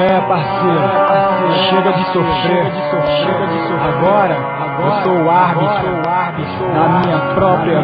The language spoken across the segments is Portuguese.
Parceiro, chega de sofrer, agora eu sou o árbitro da minha própria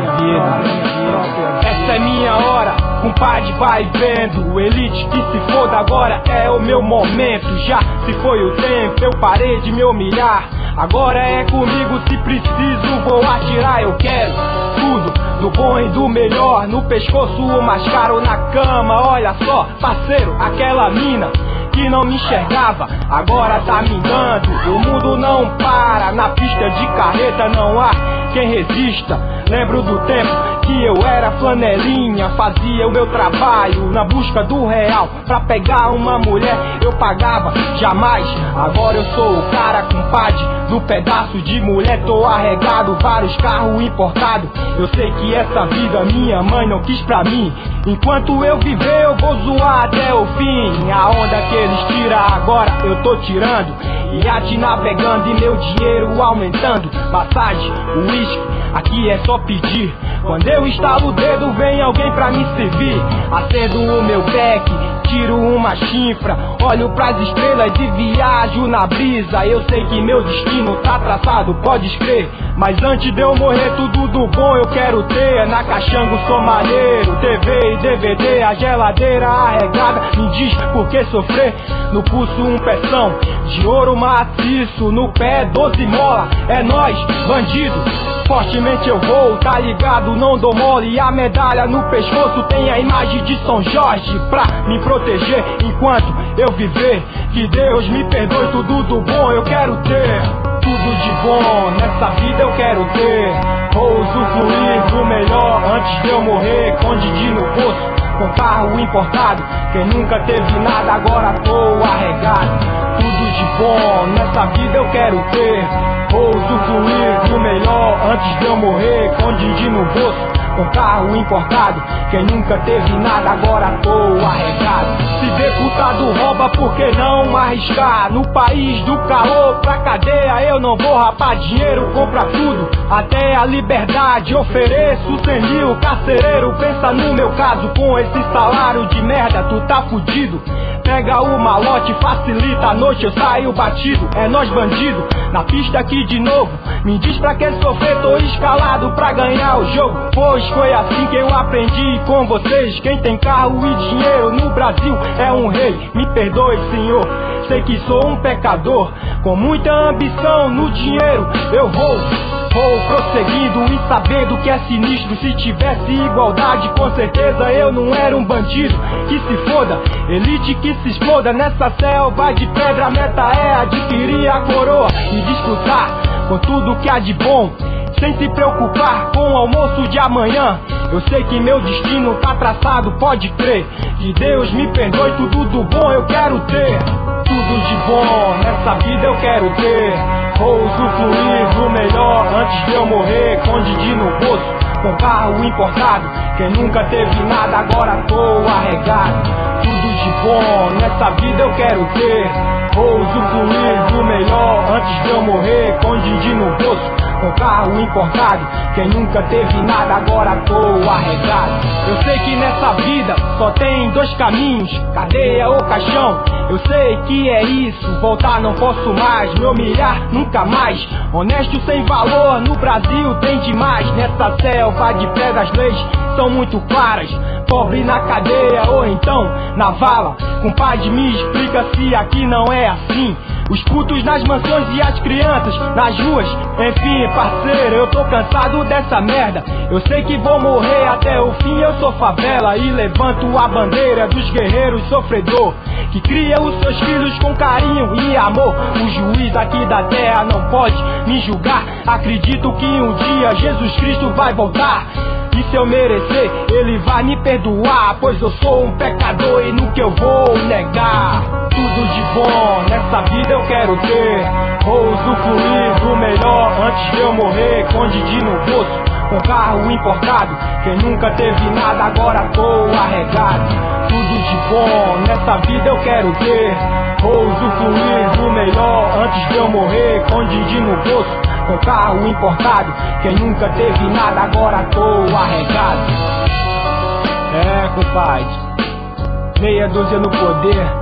vida. Essa é minha hora, compadre, vai vendo. Elite que se foda, agora é o meu momento. Já se foi o tempo, eu parei de me humilhar. Agora é comigo, se preciso vou atirar. Eu quero tudo, do bom e do melhor. No pescoço o mais caro, na cama. Olha só, parceiro, aquela mina que não me enxergava, agora tá me dando. O mundo não para, na pista de carreta não há quem resista. Lembro do tempo que eu era flanelinha, fazia o meu trabalho na busca do real. Pra pegar uma mulher eu pagava, jamais. Agora eu sou o cara, compadre, do pedaço de mulher. Tô arregado, vários carros importados. Eu sei que essa vida minha mãe não quis pra mim. Enquanto eu viver eu vou zoar até o fim. A onda que eles tiram agora eu tô tirando. Iate navegando e meu dinheiro aumentando. Massagem, uísque, aqui é só pedir. Quando eu estalo o dedo vem alguém pra me servir. Acendo o meu beck, tiro uma chifra, olho pras estrelas e viajo na brisa. Eu sei que meu destino tá traçado, pode crer. Mas antes de eu morrer tudo do bom eu quero ter. Na Caxango sou maneiro, TV e DVD, a geladeira arregada. Me diz por que sofrer? No pulso um peção de ouro maciço, no pé 12 mola. É nós, bandido, fortemente eu vou, tá ligado, não dou mole. E a medalha no pescoço tem a imagem de São Jorge pra me proteger enquanto eu viver. Que Deus me perdoe, tudo do bom eu quero ter. Tudo de bom nessa vida eu quero ter. Vou usufruir do melhor antes de eu morrer. Com Didi no bolso, com carro importado. Quem nunca teve nada agora tô arregado. Tudo de bom nessa vida eu quero ter. Vou usufruir do melhor antes de eu morrer. Com Didi no bolso, com carro importado. Quem nunca teve nada agora tô arregado. Se deputado rouba, por que não arriscar? No país do calor, pra cadeia eu não vou rapar. Dinheiro compra tudo, até a liberdade. Ofereço 100 mil, carcereiro, pensa no meu caso. Com esse salário de merda tu tá fudido. Pega o malote, facilita a noite, eu saio batido. É nós bandido, na pista aqui de novo. Me diz pra que sofrer, tô escalado pra ganhar o jogo. Pois foi assim que eu aprendi com vocês. Quem tem carro e dinheiro no Brasil é um rei. Me perdoe, senhor, sei que sou um pecador. Com muita ambição no dinheiro eu vou prosseguindo e sabendo que é sinistro. Se tivesse igualdade com certeza eu não era um bandido. Que se foda, elite que se exploda. Nessa selva de pedra a meta é adquirir a coroa e desfrutar com tudo que há de bom, sem se preocupar com o almoço de amanhã. Eu sei que meu destino tá traçado, pode crer. Que Deus me perdoe, tudo do bom eu quero ter. Tudo de bom nessa vida eu quero ter. Vou usufruir do melhor antes de eu morrer. Com Didi no bolso, com carro importado. Quem nunca teve nada agora tô arregado. Tudo de bom nessa vida eu quero ter. Vou usufruir do melhor antes de eu morrer. Com Didi no bolso, com carro importado. Quem nunca teve nada agora tô arregado. Eu sei que nessa vida só tem dois caminhos, cadeia ou caixão. Eu sei que é isso, voltar não posso mais. Me humilhar nunca mais. Honesto sem valor, no Brasil tem demais. Nessa selva de pedra as leis são muito claras. Pobre na cadeia ou então na vala. Compadre, me explica se aqui não é assim. Os putos nas mansões e as crianças nas ruas. Enfim, parceiro, eu tô cansado dessa merda. Eu sei que vou morrer até o fim, eu sou favela. E levanto a bandeira dos guerreiros sofredor, que cria os seus filhos com carinho e amor. O juiz aqui da terra não pode me julgar. Acredito que um dia Jesus Cristo vai voltar. E se eu merecer, ele vai me perdoar. Pois eu sou um pecador e nunca eu vou negar. Tudo de bom nessa vida eu quero ter. Vou usufruir do melhor antes de eu morrer. Com Didi no bolso, com carro importado. Quem nunca teve nada agora tô arregado. Tudo de bom nessa vida eu quero ter. Vou usufruir do melhor antes de eu morrer. Com Didi no bolso, com carro importado. Quem nunca teve nada agora tô arregado. É, compadre, meia dúzia no poder.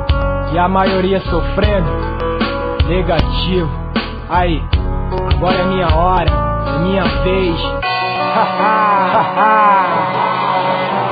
e a maioria sofrendo. Negativo. Aí, agora é minha hora, é minha vez.